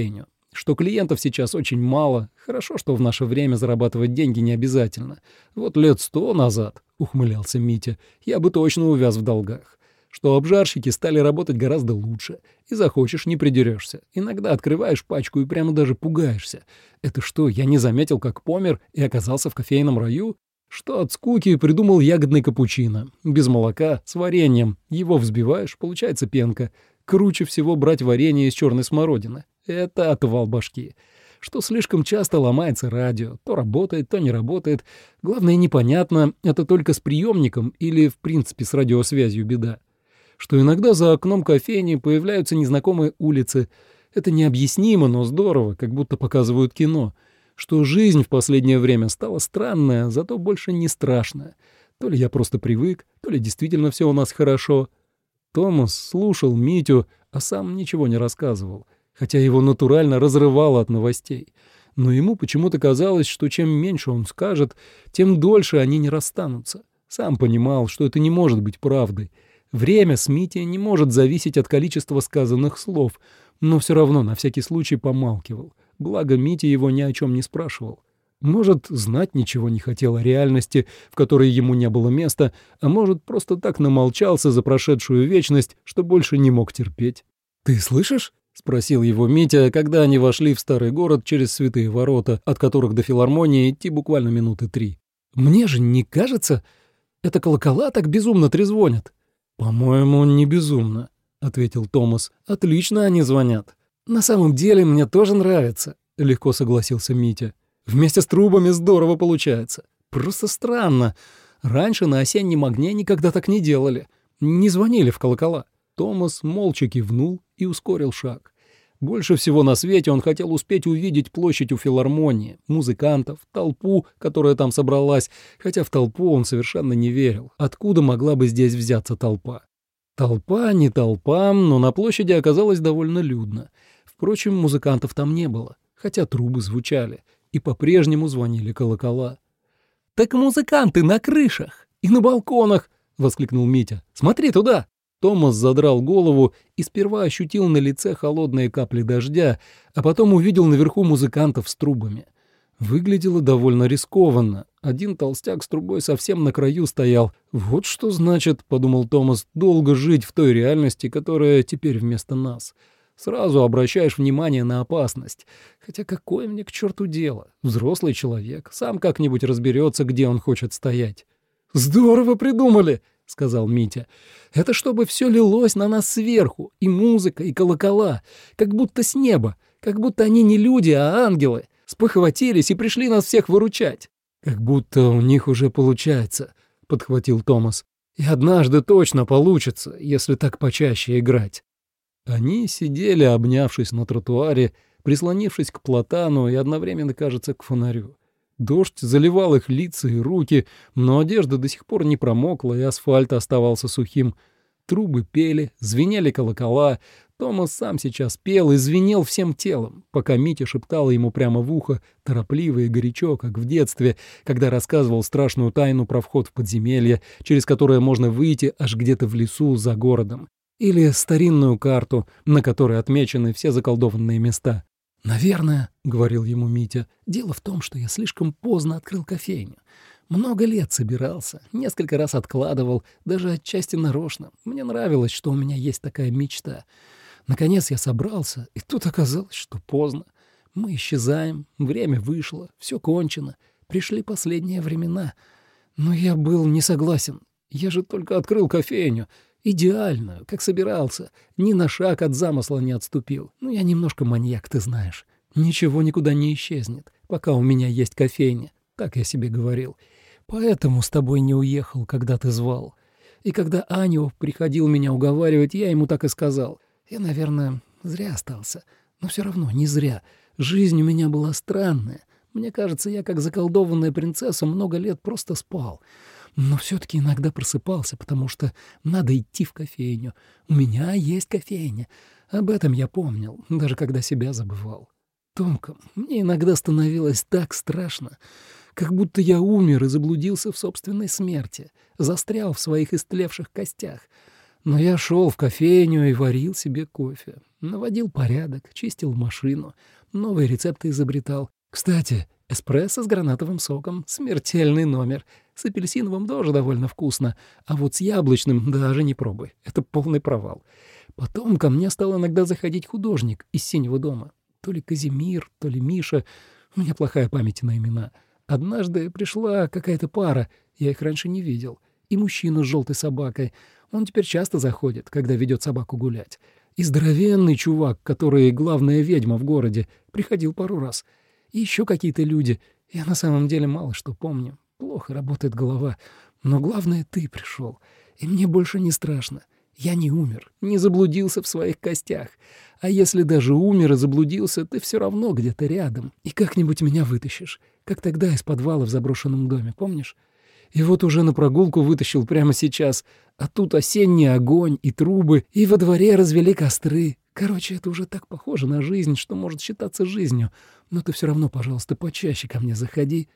A: что клиентов сейчас очень мало. Хорошо, что в наше время зарабатывать деньги не обязательно. Вот лет сто назад, — ухмылялся Митя, — я бы точно увяз в долгах. Что обжарщики стали работать гораздо лучше. И захочешь — не придерешься. Иногда открываешь пачку и прямо даже пугаешься. Это что, я не заметил, как помер и оказался в кофейном раю? Что от скуки придумал ягодный капучино. Без молока, с вареньем. Его взбиваешь, получается пенка. Круче всего брать варенье из черной смородины. Это отвал башки. Что слишком часто ломается радио. То работает, то не работает. Главное, непонятно, это только с приемником или в принципе с радиосвязью беда. Что иногда за окном кофейни появляются незнакомые улицы. Это необъяснимо, но здорово, как будто показывают кино. Что жизнь в последнее время стала странная, зато больше не страшная. То ли я просто привык, то ли действительно все у нас хорошо. Томас слушал Митю, а сам ничего не рассказывал, хотя его натурально разрывало от новостей. Но ему почему-то казалось, что чем меньше он скажет, тем дольше они не расстанутся. Сам понимал, что это не может быть правдой. Время с Митей не может зависеть от количества сказанных слов, но все равно на всякий случай помалкивал. Благо Митя его ни о чем не спрашивал. Может, знать ничего не хотел о реальности, в которой ему не было места, а может, просто так намолчался за прошедшую вечность, что больше не мог терпеть. «Ты слышишь?» — спросил его Митя, когда они вошли в старый город через святые ворота, от которых до филармонии идти буквально минуты три. «Мне же не кажется, это колокола так безумно трезвонят». «По-моему, не безумно», — ответил Томас. «Отлично они звонят». «На самом деле мне тоже нравится», — легко согласился Митя. «Вместе с трубами здорово получается. Просто странно. Раньше на осеннем огне никогда так не делали. Не звонили в колокола». Томас молча кивнул и ускорил шаг. Больше всего на свете он хотел успеть увидеть площадь у филармонии, музыкантов, толпу, которая там собралась, хотя в толпу он совершенно не верил. Откуда могла бы здесь взяться толпа? Толпа, не толпа, но на площади оказалось довольно людно. Впрочем, музыкантов там не было, хотя трубы звучали, и по-прежнему звонили колокола. «Так музыканты на крышах и на балконах!» — воскликнул Митя. «Смотри туда!» Томас задрал голову и сперва ощутил на лице холодные капли дождя, а потом увидел наверху музыкантов с трубами. Выглядело довольно рискованно. Один толстяк с трубой совсем на краю стоял. «Вот что значит, — подумал Томас, — долго жить в той реальности, которая теперь вместо нас. Сразу обращаешь внимание на опасность. Хотя какое мне к черту дело? Взрослый человек, сам как-нибудь разберется, где он хочет стоять». «Здорово придумали!» — сказал Митя. «Это чтобы все лилось на нас сверху, и музыка, и колокола, как будто с неба, как будто они не люди, а ангелы, спохватились и пришли нас всех выручать». «Как будто у них уже получается», — подхватил Томас. «И однажды точно получится, если так почаще играть». Они сидели, обнявшись на тротуаре, прислонившись к платану и одновременно, кажется, к фонарю. Дождь заливал их лица и руки, но одежда до сих пор не промокла, и асфальт оставался сухим. Трубы пели, звенели колокола. Томас сам сейчас пел и звенел всем телом, пока Митя шептала ему прямо в ухо, торопливо и горячо, как в детстве, когда рассказывал страшную тайну про вход в подземелье, через которое можно выйти аж где-то в лесу за городом, или старинную карту, на которой отмечены все заколдованные места. «Наверное, — говорил ему Митя, — дело в том, что я слишком поздно открыл кофейню. Много лет собирался, несколько раз откладывал, даже отчасти нарочно. Мне нравилось, что у меня есть такая мечта. Наконец я собрался, и тут оказалось, что поздно. Мы исчезаем, время вышло, все кончено, пришли последние времена. Но я был не согласен. Я же только открыл кофейню. Идеальную, как собирался. Ни на шаг от замысла не отступил. Ну, я немножко маньяк, ты знаешь. Ничего никуда не исчезнет, пока у меня есть кофейня. Так я себе говорил. Поэтому с тобой не уехал, когда ты звал. И когда Аню приходил меня уговаривать, я ему так и сказал. Я, наверное, зря остался. Но все равно не зря. Жизнь у меня была странная. Мне кажется, я, как заколдованная принцесса, много лет просто спал. Но все-таки иногда просыпался, потому что надо идти в кофейню. У меня есть кофейня. Об этом я помнил, даже когда себя забывал. Томка, мне иногда становилось так страшно, как будто я умер и заблудился в собственной смерти, застрял в своих истлевших костях. Но я шел в кофейню и варил себе кофе, наводил порядок, чистил машину, новые рецепты изобретал. Кстати, эспрессо с гранатовым соком — смертельный номер. С апельсиновым тоже довольно вкусно, а вот с яблочным даже не пробуй. Это полный провал. Потом ко мне стал иногда заходить художник из «Синего дома». То ли Казимир, то ли Миша. У меня плохая память на имена. Однажды пришла какая-то пара, я их раньше не видел, и мужчина с желтой собакой. Он теперь часто заходит, когда ведет собаку гулять. И здоровенный чувак, который главная ведьма в городе, приходил пару раз. И еще какие-то люди. Я на самом деле мало что помню. Плохо работает голова. Но главное, ты пришел. И мне больше не страшно. Я не умер, не заблудился в своих костях. А если даже умер и заблудился, ты все равно где-то рядом. И как-нибудь меня вытащишь. Как тогда из подвала в заброшенном доме, помнишь? И вот уже на прогулку вытащил прямо сейчас. А тут осенний огонь и трубы, и во дворе развели костры. Короче, это уже так похоже на жизнь, что может считаться жизнью. Но ты все равно, пожалуйста, почаще ко мне заходи.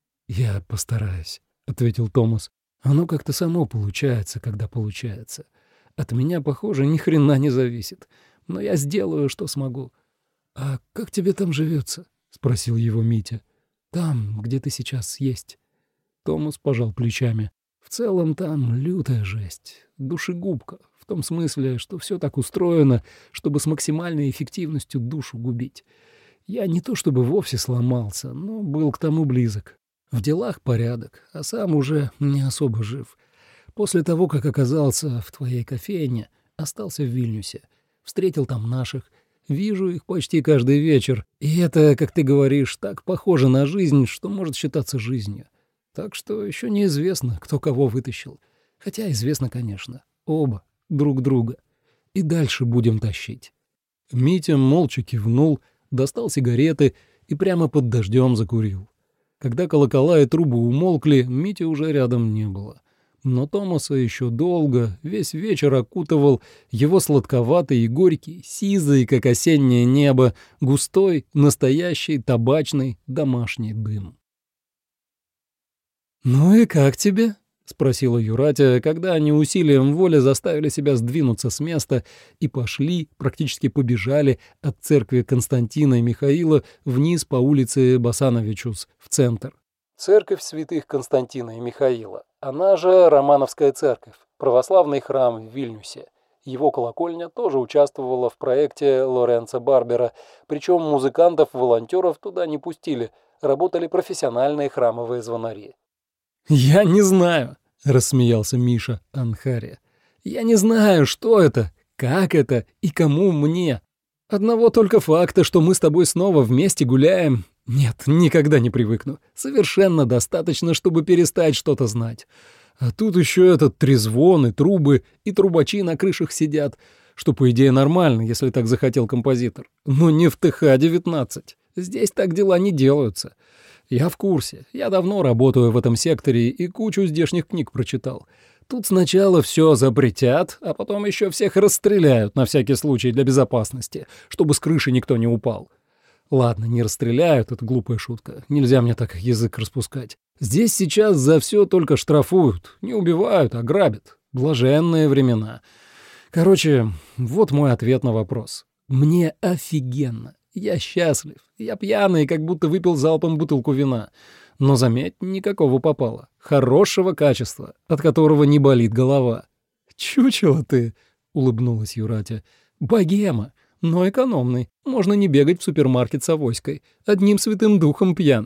A: «Я постараюсь», — ответил Томас. «Оно как-то само получается, когда получается. От меня, похоже, ни хрена не зависит. Но я сделаю, что смогу». «А как тебе там живется?» — спросил его Митя. «Там, где ты сейчас есть». Томас пожал плечами. «В целом там лютая жесть, душегубка, в том смысле, что все так устроено, чтобы с максимальной эффективностью душу губить. Я не то чтобы вовсе сломался, но был к тому близок. В делах порядок, а сам уже не особо жив. После того, как оказался в твоей кофейне, остался в Вильнюсе, встретил там наших, вижу их почти каждый вечер, и это, как ты говоришь, так похоже на жизнь, что может считаться жизнью. Так что еще неизвестно, кто кого вытащил. Хотя известно, конечно, оба друг друга. И дальше будем тащить». Митя молча кивнул, достал сигареты и прямо под дождем закурил. Когда колокола и трубы умолкли, Мити уже рядом не было. Но Томаса еще долго, весь вечер окутывал его сладковатый и горький, сизый, как осеннее небо, густой, настоящий, табачный, домашний дым. «Ну и как тебе?» — спросила Юратя, когда они усилием воли заставили себя сдвинуться с места и пошли, практически побежали от церкви Константина и Михаила вниз по улице Басановичус в центр. Церковь святых Константина и Михаила, она же Романовская церковь, православный храм в Вильнюсе. Его колокольня тоже участвовала в проекте Лоренцо Барбера, причем музыкантов-волонтеров туда не пустили, работали профессиональные храмовые звонари. «Я не знаю», — рассмеялся Миша Анхари. «Я не знаю, что это, как это и кому мне. Одного только факта, что мы с тобой снова вместе гуляем, нет, никогда не привыкну. Совершенно достаточно, чтобы перестать что-то знать. А тут еще этот трезвон и трубы, и трубачи на крышах сидят, что, по идее, нормально, если так захотел композитор. Но не в Тэ Ха девятнадцать. Здесь так дела не делаются. Я в курсе. Я давно работаю в этом секторе и кучу здешних книг прочитал. Тут сначала все запретят, а потом еще всех расстреляют на всякий случай для безопасности, чтобы с крыши никто не упал. Ладно, не расстреляют, это глупая шутка. Нельзя мне так язык распускать. Здесь сейчас за все только штрафуют. Не убивают, а грабят. Блаженные времена. Короче, вот мой ответ на вопрос. Мне офигенно. Я счастлив. Я пьяный, как будто выпил залпом бутылку вина. Но, заметь, никакого попало. Хорошего качества, от которого не болит голова. «Чучело ты», — улыбнулась Юратя. «Богема, но экономный. Можно не бегать в супермаркет с авоськой. Одним святым духом пьян».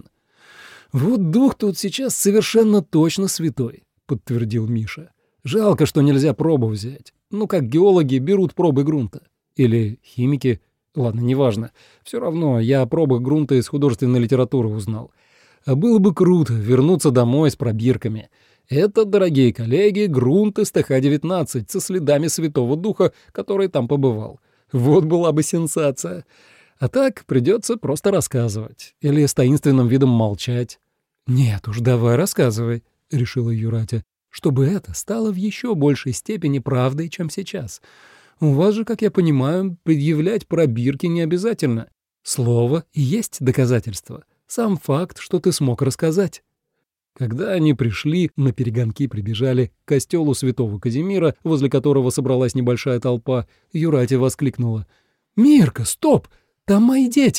A: «Вот дух тут сейчас совершенно точно святой», — подтвердил Миша. «Жалко, что нельзя пробу взять. Ну, как геологи берут пробы грунта. Или химики. Ладно, неважно. Все равно я о пробах грунта из художественной литературы узнал. А было бы круто вернуться домой с пробирками. Это, дорогие коллеги, грунт из Тэ Ха девятнадцать со следами Святого Духа, который там побывал. Вот была бы сенсация. А так придется просто рассказывать. Или с таинственным видом молчать». «Нет уж, давай рассказывай», — решила Юратя, «чтобы это стало в еще большей степени правдой, чем сейчас. У вас же, как я понимаю, предъявлять пробирки не обязательно. Слово и есть доказательство. Сам факт, что ты смог рассказать». Когда они пришли, наперегонки прибежали к костелу святого Казимира, возле которого собралась небольшая толпа, Юратя воскликнула: «Мирка, стоп! Там мои дети!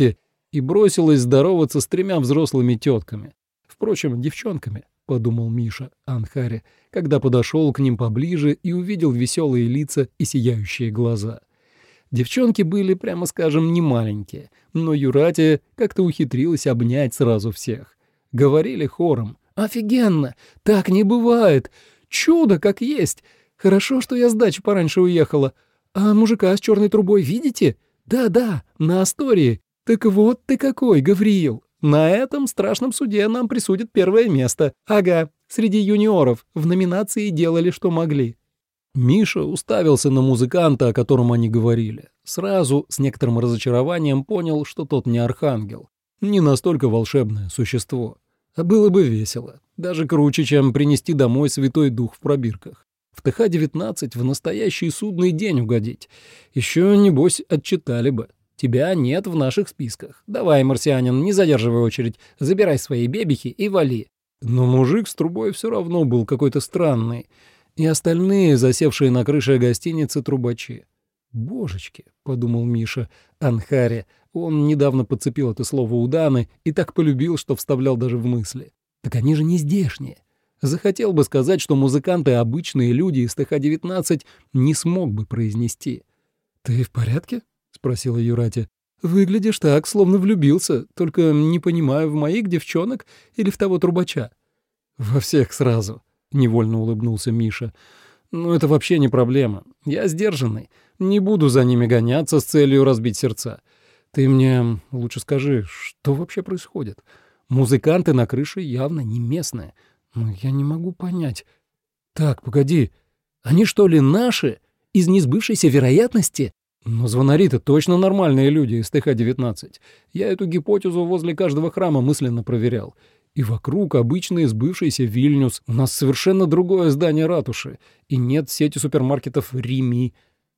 A: и бросилась здороваться с тремя взрослыми тетками. Впрочем, девчонками, — подумал Миша Анхари, когда подошел к ним поближе и увидел веселые лица и сияющие глаза. Девчонки были, прямо скажем, не маленькие, но Юрати как-то ухитрилась обнять сразу всех. Говорили хором: «Офигенно! Так не бывает! Чудо как есть! Хорошо, что я с дачи пораньше уехала. А мужика с черной трубой видите? Да-да, на Астории. Так вот ты какой, Гавриил! На этом страшном суде нам присудят первое место. Ага, среди юниоров в номинации делали, что могли». Миша уставился на музыканта, о котором они говорили. Сразу, с некоторым разочарованием, понял, что тот не архангел. Не настолько волшебное существо. А было бы весело. Даже круче, чем принести домой Святой Дух в пробирках. В Тэ Ха девятнадцать в настоящий судный день угодить. Еще, небось, отчитали бы. Тебя нет в наших списках. Давай, марсианин, не задерживай очередь. Забирай свои бебихи и вали. Но мужик с трубой все равно был какой-то странный. И остальные, засевшие на крыше гостиницы, трубачи. «Божечки», — подумал Миша Анхари, он недавно подцепил это слово у Даны и так полюбил, что вставлял даже в мысли. «Так они же не здешние». Захотел бы сказать, что музыканты обычные люди из Тэ Ха девятнадцать не смог бы произнести. «Ты в порядке?» — спросила Юрати. «Выглядишь так, словно влюбился, только не понимаю, в моих девчонок или в того трубача». «Во всех сразу», — невольно улыбнулся Миша. «Ну, это вообще не проблема. Я сдержанный. Не буду за ними гоняться с целью разбить сердца. Ты мне лучше скажи, что вообще происходит? Музыканты на крыше явно не местные. Но я не могу понять. Так, погоди. Они что ли наши? Из несбывшейся вероятности? Но звонари-то точно нормальные люди из Тэ Ха девятнадцать. Я эту гипотезу возле каждого храма мысленно проверял. И вокруг обычный сбывшийся Вильнюс. У нас совершенно другое здание ратуши. И нет сети супермаркетов Рими.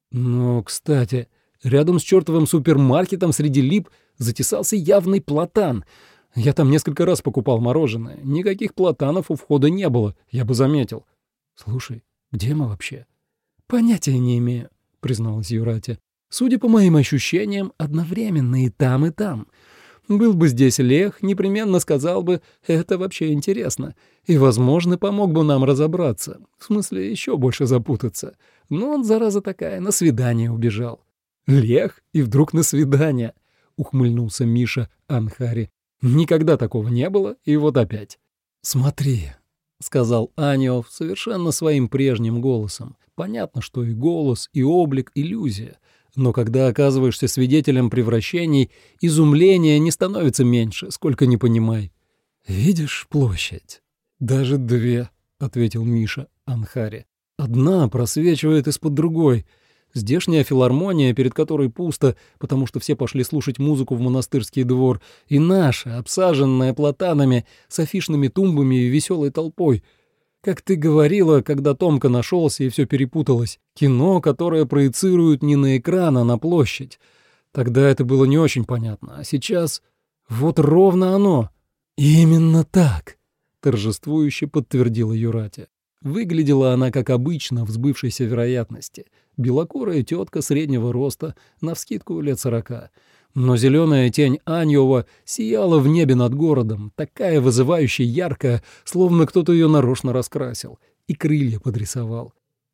A: Но, кстати, рядом с чертовым супермаркетом среди лип затесался явный платан. Я там несколько раз покупал мороженое. Никаких платанов у входа не было, я бы заметил. Слушай, где мы вообще? Понятия не имею, призналась Юрати. Судя по моим ощущениям, одновременно и там, и там. Был бы здесь Лех, непременно сказал бы, это вообще интересно, и, возможно, помог бы нам разобраться, в смысле, еще больше запутаться. Но он, зараза такая, на свидание убежал. Лех и вдруг на свидание, ухмыльнулся Миша Анхари. Никогда такого не было, и вот опять. Смотри, сказал Анио совершенно своим прежним голосом. Понятно, что и голос, и облик — иллюзия. Но когда оказываешься свидетелем превращений, изумление не становится меньше, сколько ни понимай. «Видишь площадь?» «Даже две», — ответил Миша Анхари. «Одна просвечивает из-под другой. Здешняя филармония, перед которой пусто, потому что все пошли слушать музыку в монастырский двор, и наша, обсаженная платанами, с афишными тумбами и веселой толпой. Как ты говорила, когда Томка нашелся и все перепуталось. Кино, которое проецируют не на экран, а на площадь. Тогда это было не очень понятно. А сейчас вот ровно оно». «Именно так», — торжествующе подтвердила Юрати. Выглядела она, как обычно, в сбывшейся вероятности. Белокурая тетка среднего роста, навскидку лет сорока. Но зеленая тень Аньева сияла в небе над городом, такая вызывающе яркая, словно кто-то ее нарочно раскрасил и крылья подрисовал.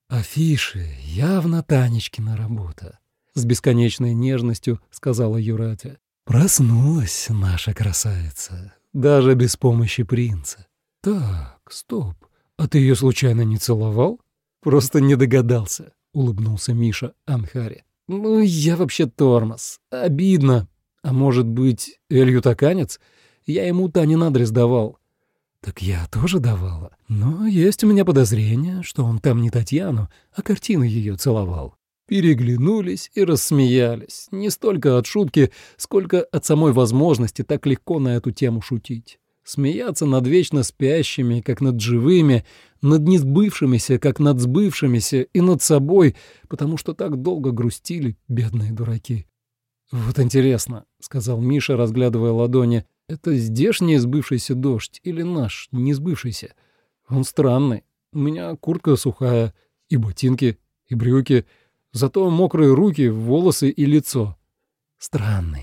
A: «Афиши явно Танечкина работа», — с бесконечной нежностью сказала Юрати. «Проснулась наша красавица, даже без помощи принца». «Так, стоп, а ты ее случайно не целовал?» «Просто не догадался», — улыбнулся Миша Анхари. «Ну, я вообще тормоз. Обидно. А может быть, Элью Токанец? Я ему Танин адрес давал». «Так я тоже давала. Но есть у меня подозрение, что он там не Татьяну, а картину ее целовал». Переглянулись и рассмеялись. Не столько от шутки, сколько от самой возможности так легко на эту тему шутить. Смеяться над вечно спящими, как над живыми, над несбывшимися, как над сбывшимися, и над собой, потому что так долго грустили, бедные дураки. «Вот интересно», — сказал Миша, разглядывая ладони, — «это здешний сбывшийся дождь или наш несбывшийся? Он странный. У меня куртка сухая, и ботинки, и брюки, зато мокрые руки, волосы и лицо». «Странный», —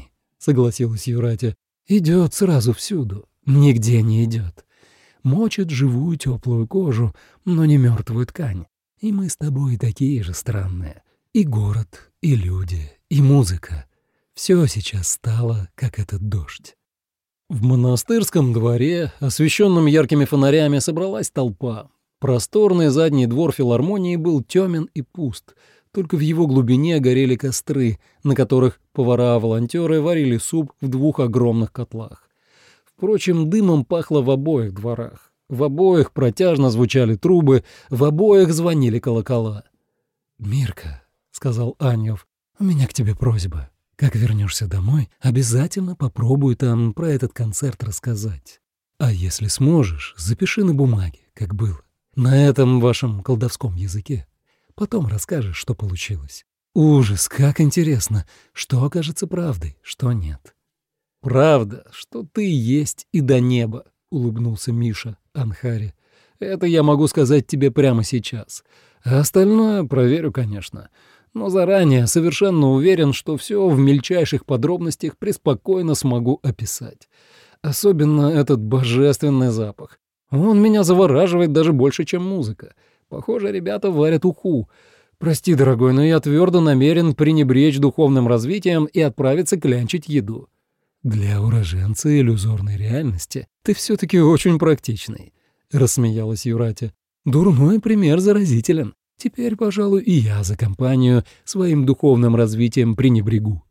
A: согласилась Юратя. «Идет сразу всюду, нигде не идет. Мочит живую теплую кожу, но не мертвую ткань. И мы с тобой такие же странные. И город, и люди, и музыка. Все сейчас стало, как этот дождь». В монастырском дворе, освещенном яркими фонарями, собралась толпа. Просторный задний двор филармонии был темен и пуст. Только в его глубине горели костры, на которых повара-волонтеры варили суп в двух огромных котлах. Впрочем, дымом пахло в обоих дворах. В обоих протяжно звучали трубы, в обоих звонили колокола. «Мирка», — сказал Аньев, — «у меня к тебе просьба. Как вернешься домой, обязательно попробуй там про этот концерт рассказать. А если сможешь, запиши на бумаге, как было, на этом вашем колдовском языке. Потом расскажешь, что получилось. Ужас, как интересно, что окажется правдой, что нет». «Правда, что ты есть и до неба», — улыбнулся Миша Анхари. «Это я могу сказать тебе прямо сейчас. А остальное проверю, конечно. Но заранее совершенно уверен, что все в мельчайших подробностях преспокойно смогу описать. Особенно этот божественный запах. Он меня завораживает даже больше, чем музыка. Похоже, ребята варят уху. Прости, дорогой, но я твердо намерен пренебречь духовным развитием и отправиться клянчить еду». «Для уроженца иллюзорной реальности ты все-таки очень практичный», — рассмеялась Юратя. «Дурной пример заразителен. Теперь, пожалуй, и я за компанию своим духовным развитием пренебрегу».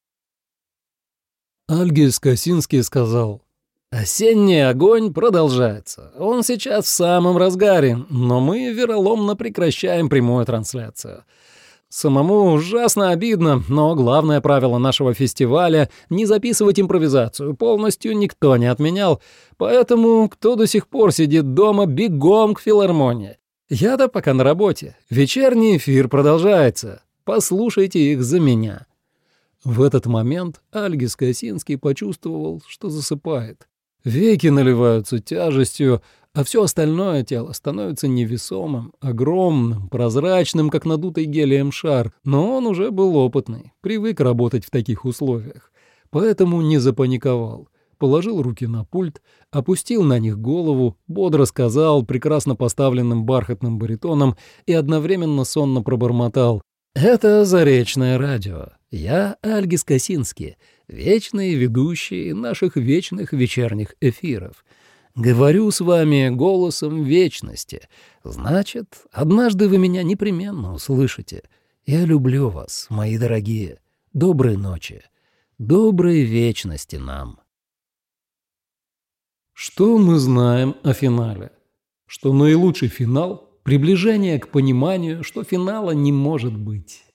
A: Альгис Косинский сказал: «Осенний огонь продолжается. Он сейчас в самом разгаре, но мы вероломно прекращаем прямую трансляцию. Самому ужасно обидно, но главное правило нашего фестиваля — не записывать импровизацию, полностью никто не отменял, поэтому кто до сих пор сидит дома, бегом к филармонии. Я-то пока на работе. Вечерний эфир продолжается. Послушайте их за меня». В этот момент Альгис Косинский почувствовал, что засыпает. Веки наливаются тяжестью, а все остальное тело становится невесомым, огромным, прозрачным, как надутый гелием шар. Но он уже был опытный, привык работать в таких условиях, поэтому не запаниковал. Положил руки на пульт, опустил на них голову, бодро сказал прекрасно поставленным бархатным баритоном и одновременно сонно пробормотал: «Это Заречное радио. Я Альгис Косинский, вечный ведущий наших вечных вечерних эфиров. Говорю с вами голосом вечности. Значит, однажды вы меня непременно услышите. Я люблю вас, мои дорогие. Доброй ночи. Доброй вечности нам». Что мы знаем о финале? Что наилучший финал — приближение к пониманию, что финала не может быть.